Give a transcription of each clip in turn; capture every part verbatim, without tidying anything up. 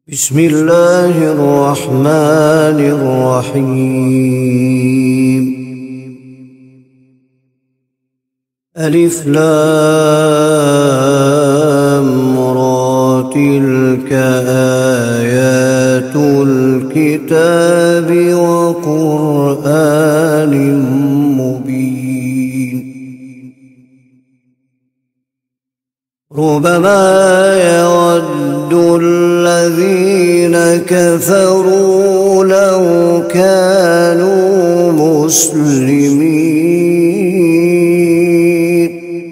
بسم الله الرحمن الرحيم. ألف لام را تلك آيات الكتاب وقرآن مبين. ربما يود الذين كفروا لو كانوا مسلمين.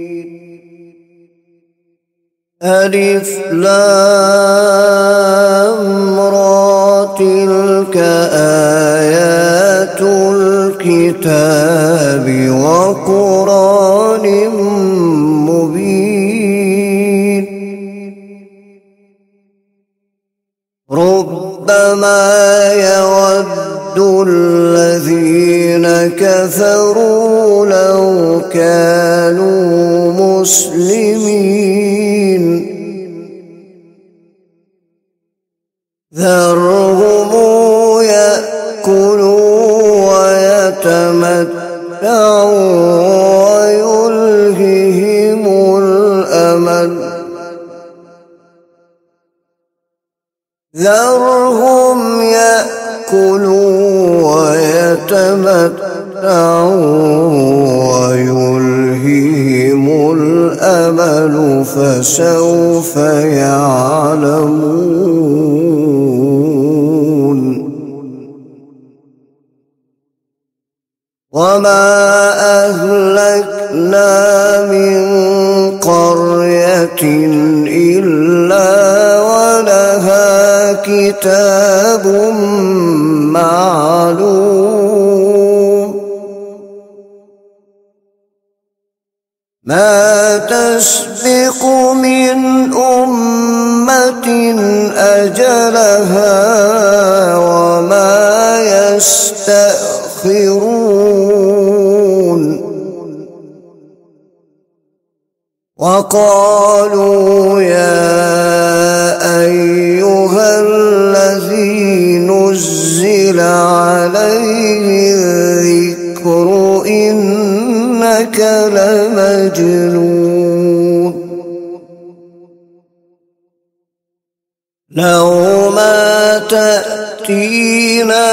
ألف لام را تلك آيات الكتاب وقرآن مبين. ربما يود الذين كفروا لو كانوا مسلمين. ذرهم يأكلوا ويتمتعوا ويلههم الأمل. ذرهم يأكلوا ويتمتعوا ويلههم الأمل فسوف يعلمون. وما أهلكنا من قرية إلا ولها كتاب معلوم. ما تسبق من أمة أجلها وما يستأخرون. وقالوا يا أيها الذي نزل عليه الذكر إنك لمجنون. لو ما تأتينا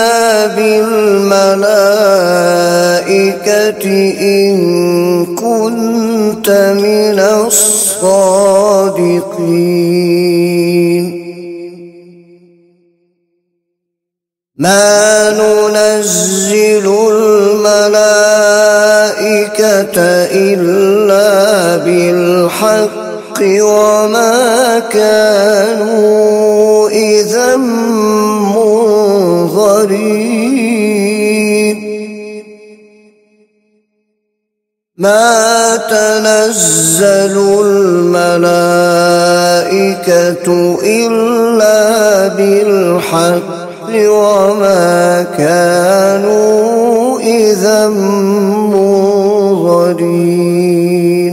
بالملائكة إن كنت من الصادقين. ما ننزل الملائكة إلا بالحق وما كانوا إذا منظرين. ما تنزل الملائكة إلا بالحق وما كانوا إذا منظرين.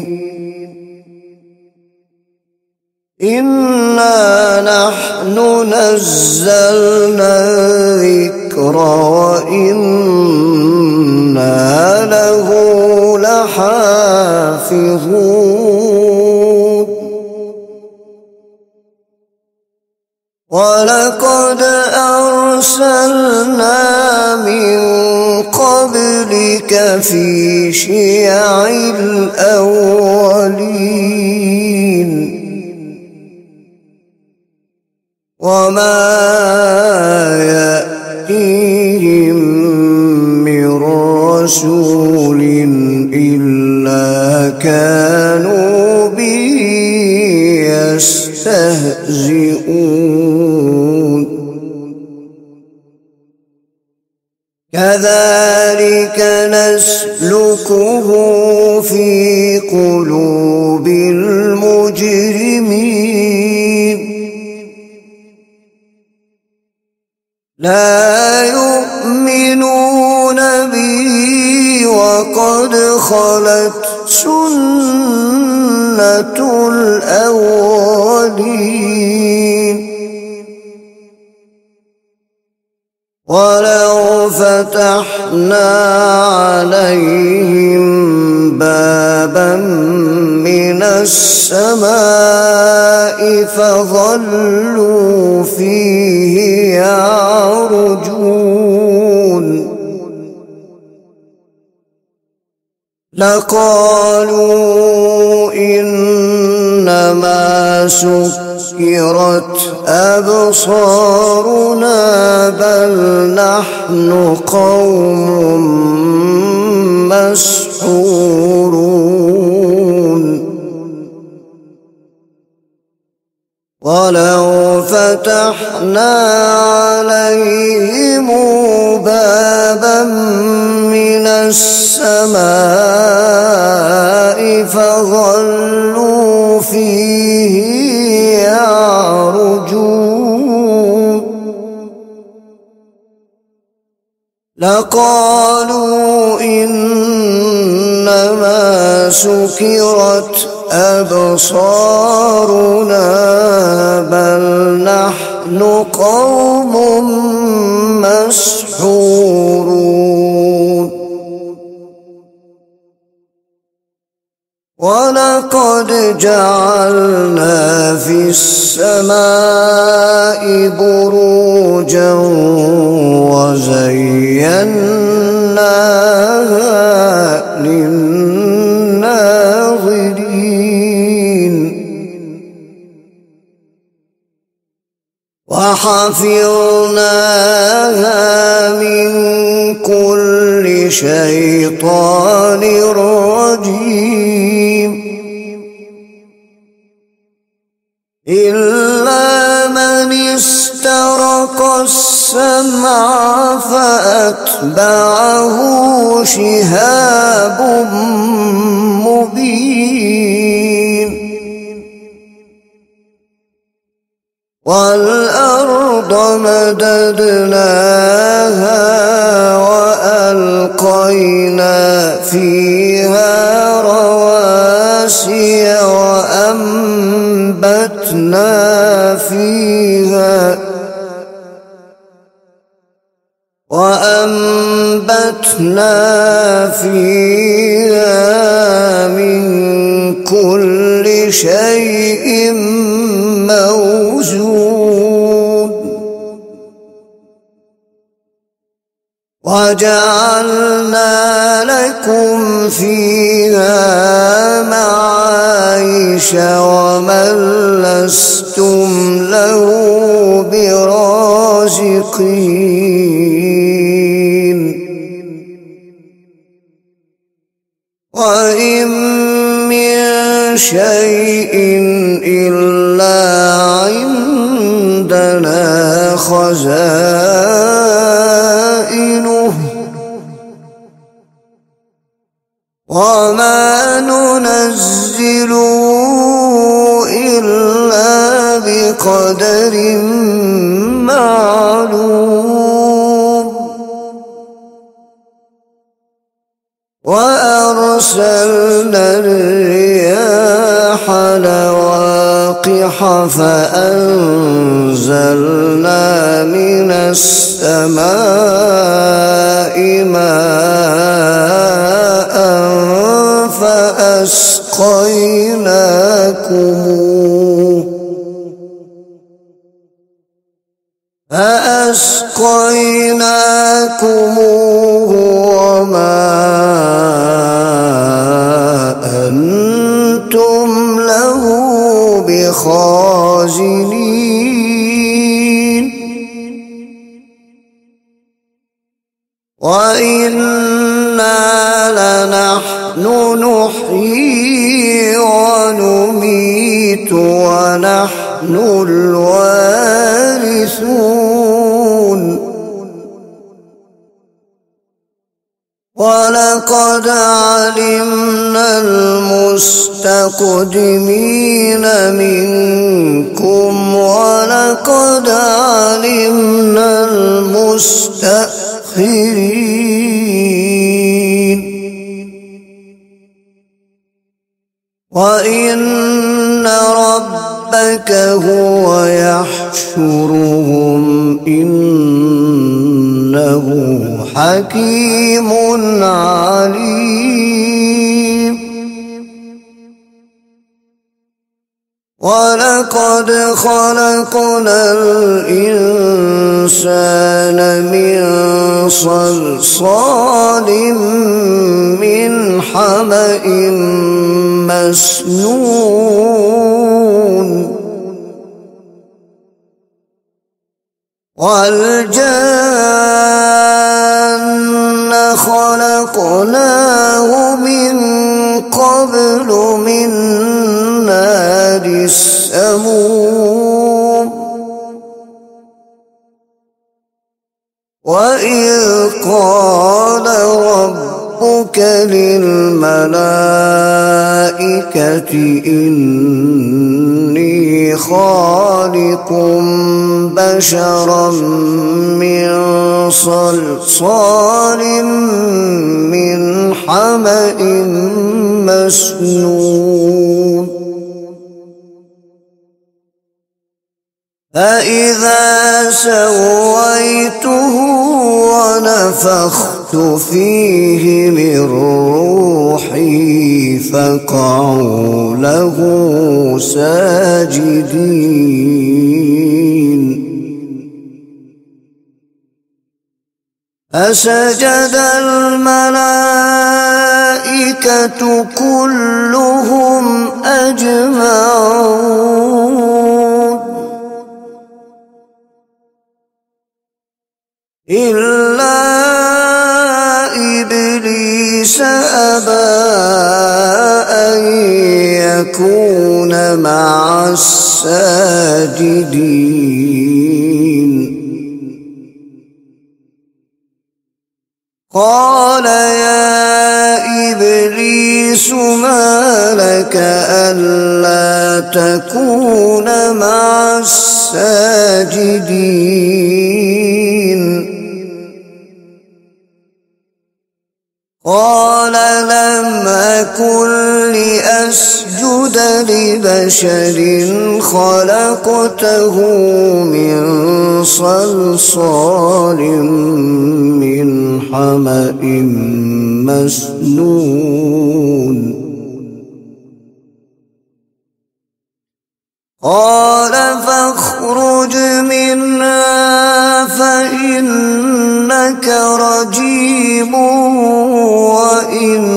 إنا نحن نزلنا الذكر وإنا له لحافظون. ولقد أرسلنا من قبلك في شيع الأولين. وما يأتيهم من رسول إلا كانوا به يستهزئون. كذلك نسلكه في قلوب المجرمين. لا يؤمنون به وقد خلت سنة الأولين. ولو فتحنا عليهم بابا من السماء فظلوا فيه يعرجون لقالوا إنما سكرت أبصارنا بل نحن قوم مسحورون ولو فتحنا عليهم بابا من السماء فظلوا فيه يعرجون لقالوا إنما سكرت أبصارنا بل نحن قوم مسحورون ولقد جعلنا في السماء بروجا وزيناها للناظرين وحفظناها من كل شيطان رجيم إلا من استرق السمع فأتبعه شهاب مبين والأرض مددناها وألقينا فيها رواسي وأنبتنا فيها وأنبتنا فيها من كل شيء موزون وجعلنا لكم فيها معايش ومن لستم له برازقين وإن من شيء إلا عندنا خزائنه وما ننزله إلا بقدر معلوم وأرسلنا الرياح لواقح فأنزلنا من السماء ماء فأسقيناكموه فأسقيناكموه وما أنتم له بخازنين وإنا لنحن نحيي ونميت ونحن الوارثون ولقد علمنا المستقدمين منكم ولقد علمنا المستأخرين وإن ربك هو يحشرهم إنه حكيم عليم. ولقد خلقنا الإنسان من صلصال من حمأ مسنون. والجان خلقناه من قبل من نار السموم. وإذ قال ربك للملائكة إني خالق بشرا من صلصال من حمأ مسنون. فإذا سويته ونفخت فيه من روحي فقعوا له ساجدين. فسجد الملائكة كلهم أجمعون إلا إبليس أبى أن يكون مع الساجدين. قال يا إبليس ما لك ألا تكون مع الساجدين؟ قال لم أكن لأسجد لبشر خلقته من صلصال من حمأ مسنون. قال فاخرج منها فإنك رجيم وإن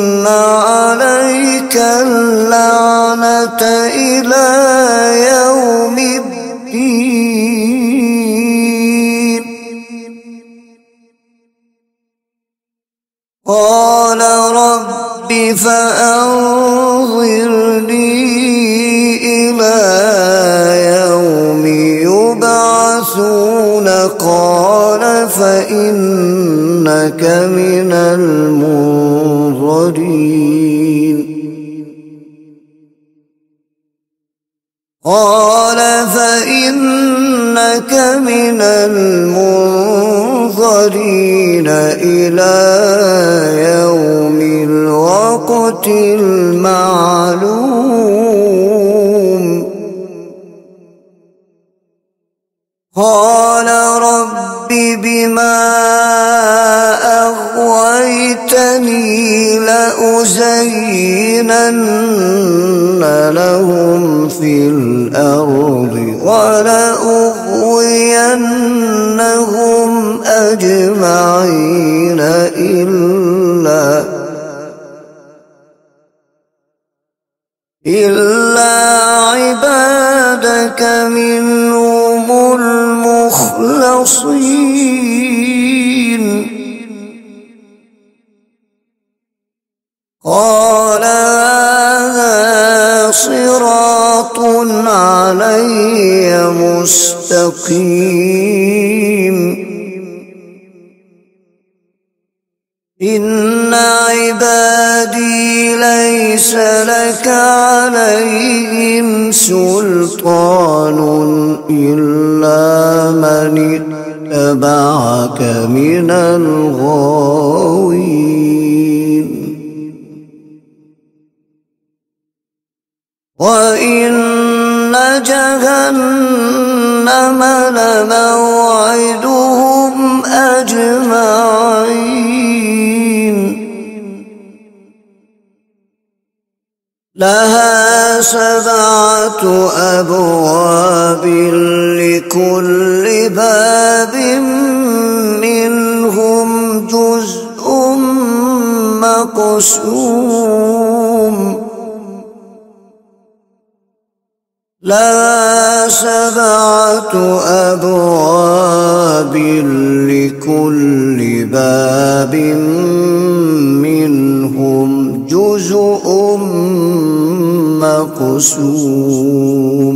عليك اللعنة إلى يوم الدين. قال رب فأنظرني إلى يوم يبعثون. قال فإنك من المنظرين. قال فإنك من المنظرين إلى يوم الوقت المعلوم. قال رب بما أغويتني لأزينن لهم في الأرض ولأغوينهم أجمعين إلا إلا عبادك منهم المخلصين. قال هذا صراط علي مستقيم. إن عبادي ليس لك عليهم سلطان إلا من اتبعك من الغاوين. وإن جهنم لموعدهم أجمعين سبعة أبواب لكل باب منهم جزء مقسوم لها سبعة أبواب لكل باب منهم جزء مقسوم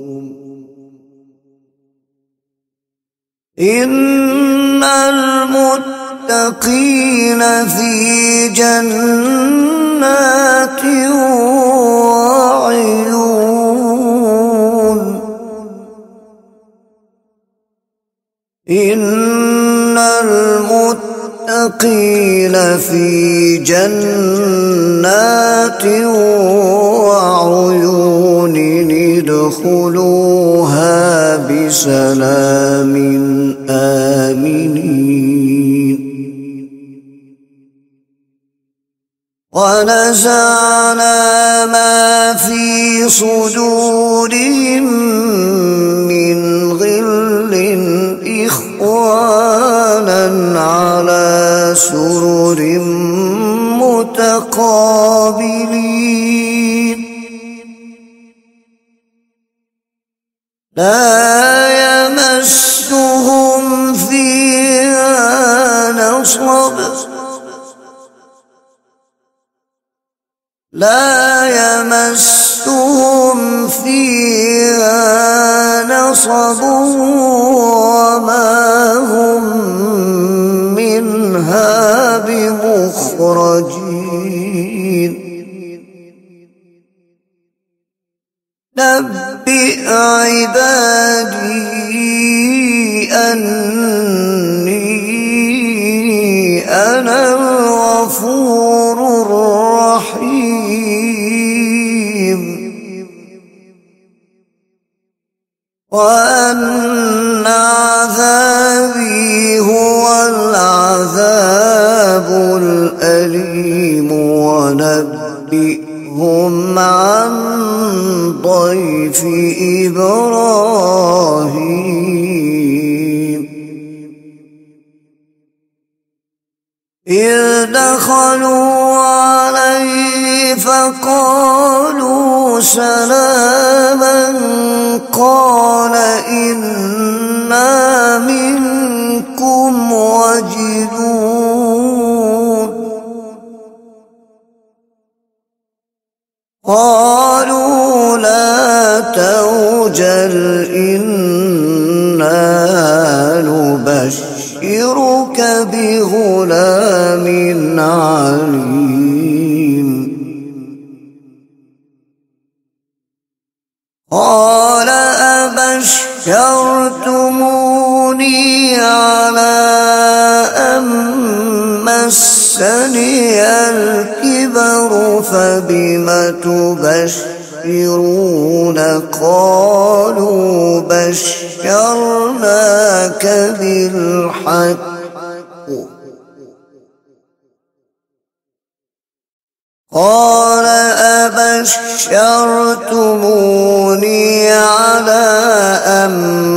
إن المتقين في جنات وعيون إن المتقين في جنات وعيون ادخلوها بسلام آمنين ونزعنا ما في صدورهم من غل إخوانا على سرر متقابلين لا يمسهم فيها نصب لا يمسهم فيها نصب وما هم منها بمخرجين نبئ عبادي أني أنا الغفور الرحيم وأن عذابي هو العذاب الأليم ونبئهم عن ضيف إبراهيم إذ دخلوا عليه فقالوا سلاما قال إنا منكم وجلون قالوا لا توجل إنا نبشرك بغلام عليم قال أبشرتموني على أن مسني الكبر فبم تبشرون قالوا بشرناك بالحق قال أبشرتموني على أن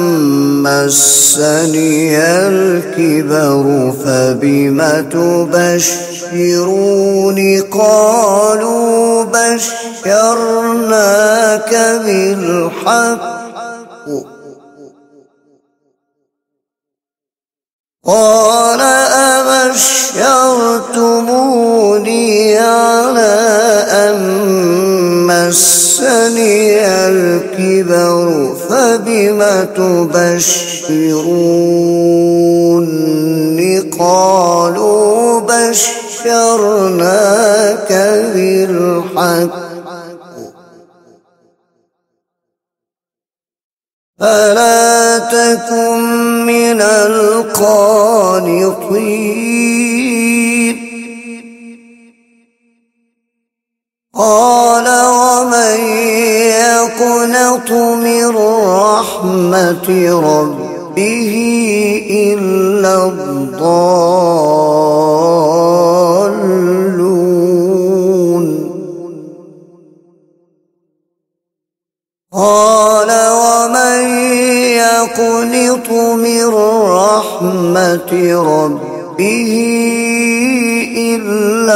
مسني الكبر فبم تبشرون قالوا بشرناك بالحق قال أبشرتموني على أن مسني الكبر فبم تبشرون قالوا بشرناك بالحق فلا تكن من القانطين قال ومن يقنط من رحمة ربه إلا الضالون يقنط من رحمة ربه إلا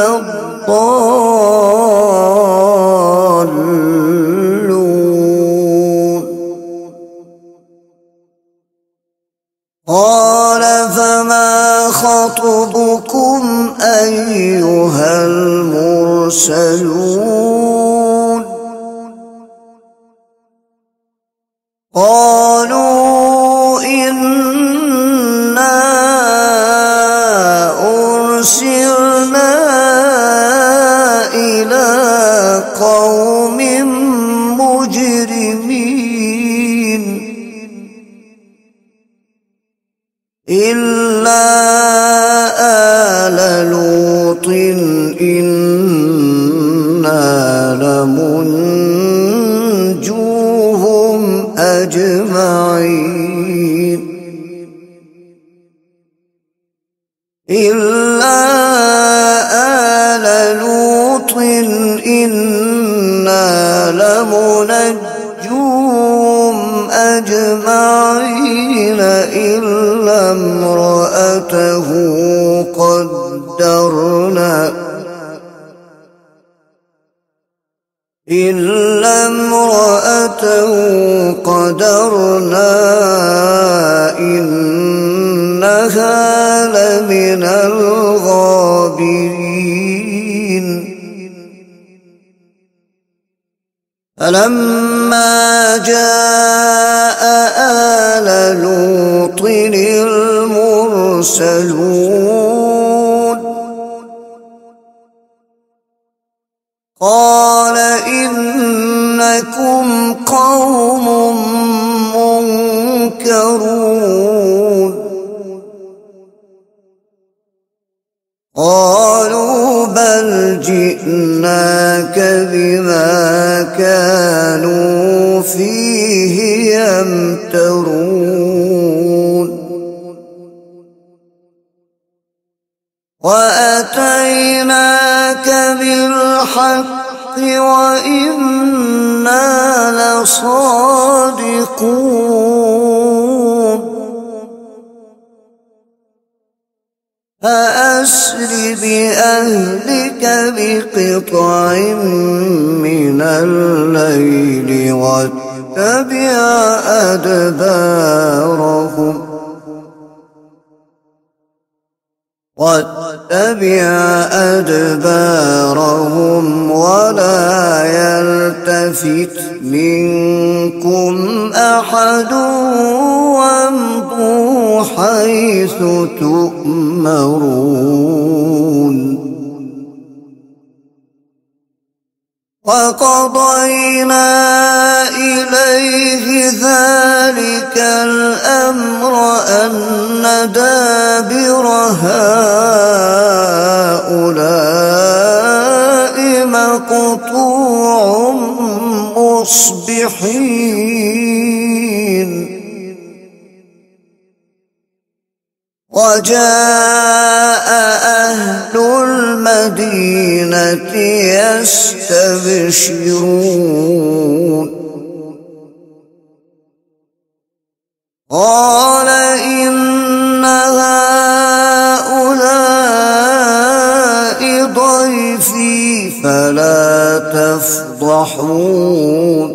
الضالون. قال فما خطبكم أيها المرسلون؟ قالوا إنا أرسلنا إلى قوم مجرمين إلا آل لوط إنا لمنجوهم أجمعين إلا آل لوط إنا لمنجوهم أجمعين إلا امرأته قدرنا إلا امرأته قدرنا إنها لمن الغابرين. فلما جاء آل لوط المرسلون قال إنكم قوم منكرون. قالوا بل جئناك بما كانوا فيه يمترون وأتيناك بالحق وإنا لصادقون. فأسر بأهلك بقطع من الليل واتبع أدبارهم واتبع أدبارهم ولا يلتفت منكم أحد وامضوا حيث تؤمرون. وقضينا إليه ذلك الأمر أن دابر هؤلاء مقطوع مصبحين. وجاء أهل المدينة يستبشرون قال إن هؤلاء ضيفي فلا تفضحون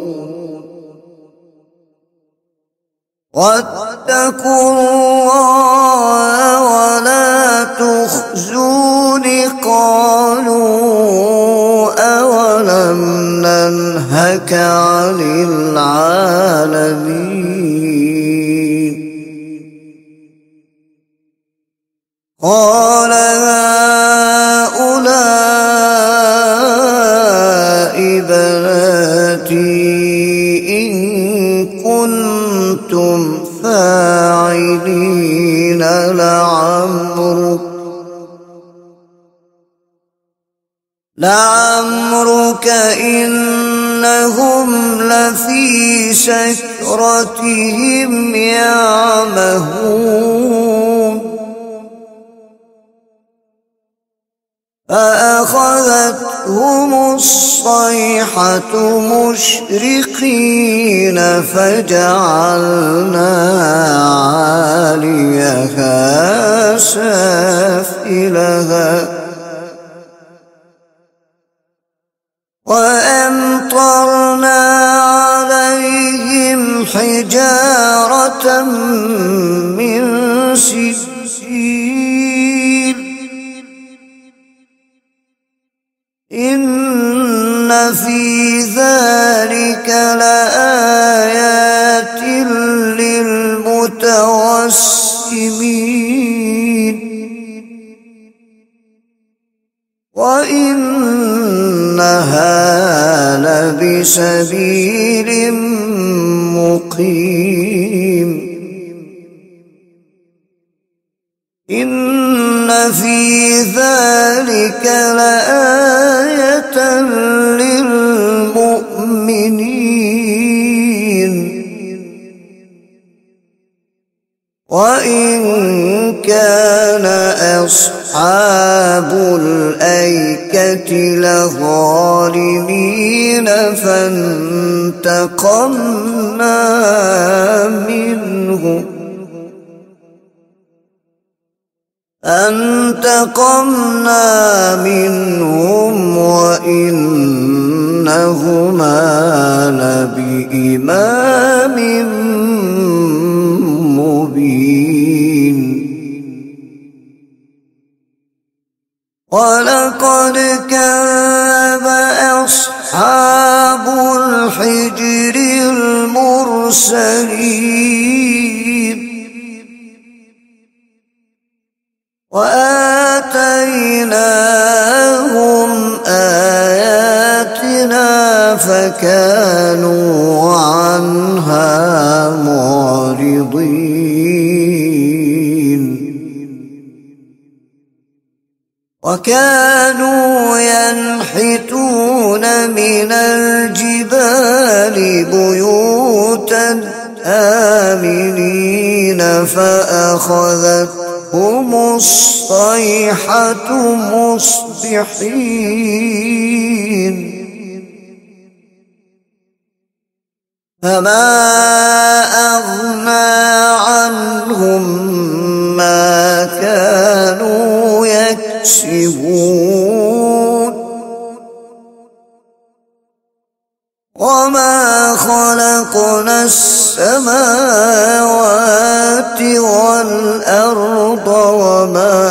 واتقوا الله ولا تخزون. قالوا أولم ننهك عن العالمين؟ قال هؤلاء بناتي إن كنتم فاعلين لعمرك لعمرك إنهم لفي سكرتهم يعمهون. فأخذتهم الصيحة مشرقين فجعلنا عاليها سافلها وأمطرنا عليهم حجارة من سجيل إن في ذلك لآيات للمتوسمين وإنها لبسبيل مقيم إن في ذلك لآية للمؤمنين وإن كان أصحاب الأيكة لظالمين فانتقمنا منهم فانتقمنا منهم وإنهما لبإمام مبين ولقد كذب أصحاب الحجر المرسلين وآتيناهم آياتنا فكانوا عنها معرضين وكانوا ينحتون من الجبال بيوتا آمنين فأخذتهم الصيحة مصبحين فما أغنى عنهم ما كانوا يكسبون وما خلقنا السماوات والأرض وما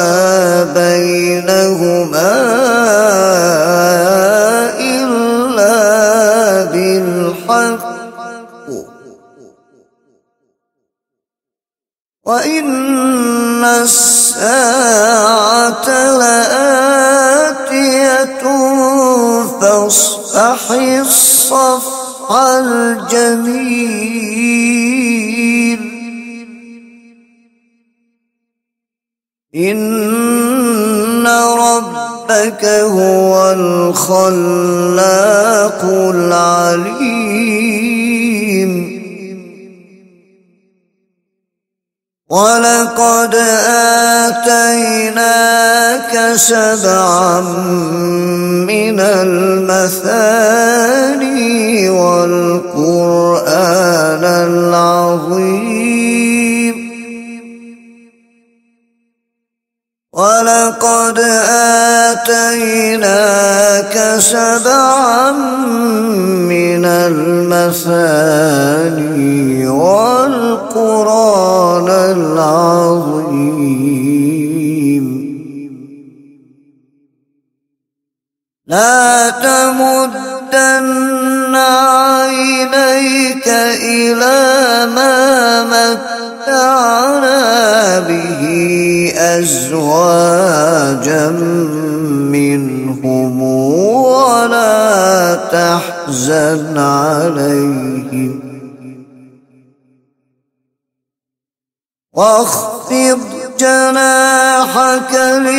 بينهما إلا بالحق وإن الساعة لآتية فاصفح الصفح الجميل إن ربك هو الخلاق العليم ولقد آتيناك سبعا من المثاني والقرآن العظيم ولقد آتيناك سبعا من المثاني والقرآن العظيم لا تمدن عينيك إلى ما متعنا به أزواجا منهم ولا تحزن عليهم واخفض جناحك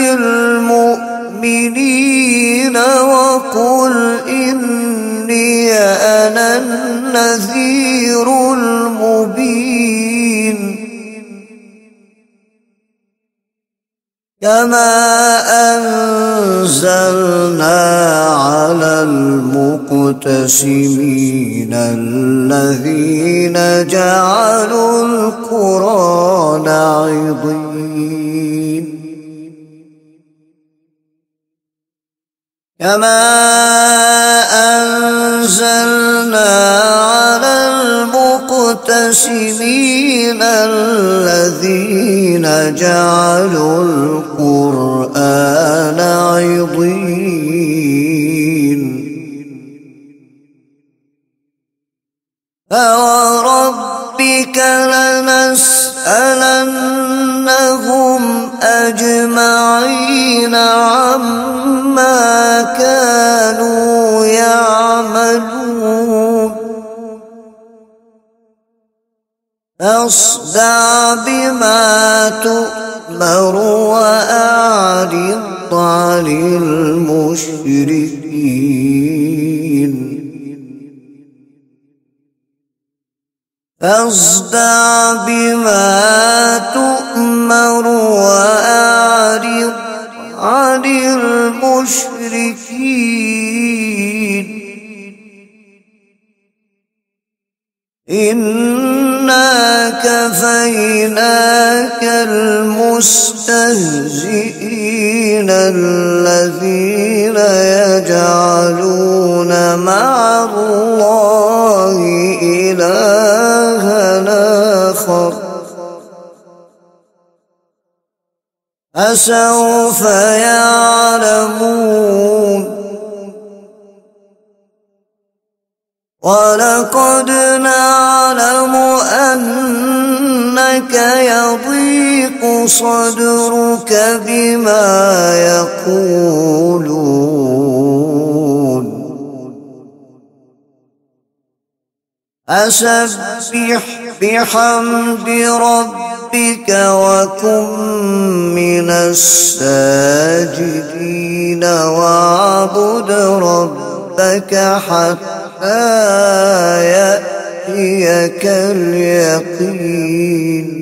للمؤمنين وقل إني أنا النذير المبين كما أنزلنا على المقتسمين الذين جعلوا القرآن عضين كما أنزلنا على المقتسمين الذين جعلوا القرآن عضين فوربك لنسألنهم أجمعين عما كانوا يعملون فاصدع بما تؤمر وأعرض عن المشركين فاصدع بما تؤمر وأعرض عن المشركين إنا كفيناك المستهزئين الذين يجعلون مع الله إلها آخر فسوف يعلمون ولقد نعلم أنك يضيق صدرك بما يقولون فسبح بحمد ربك وكن من الساجدين واعبد ربك حتى يأتيك اليقين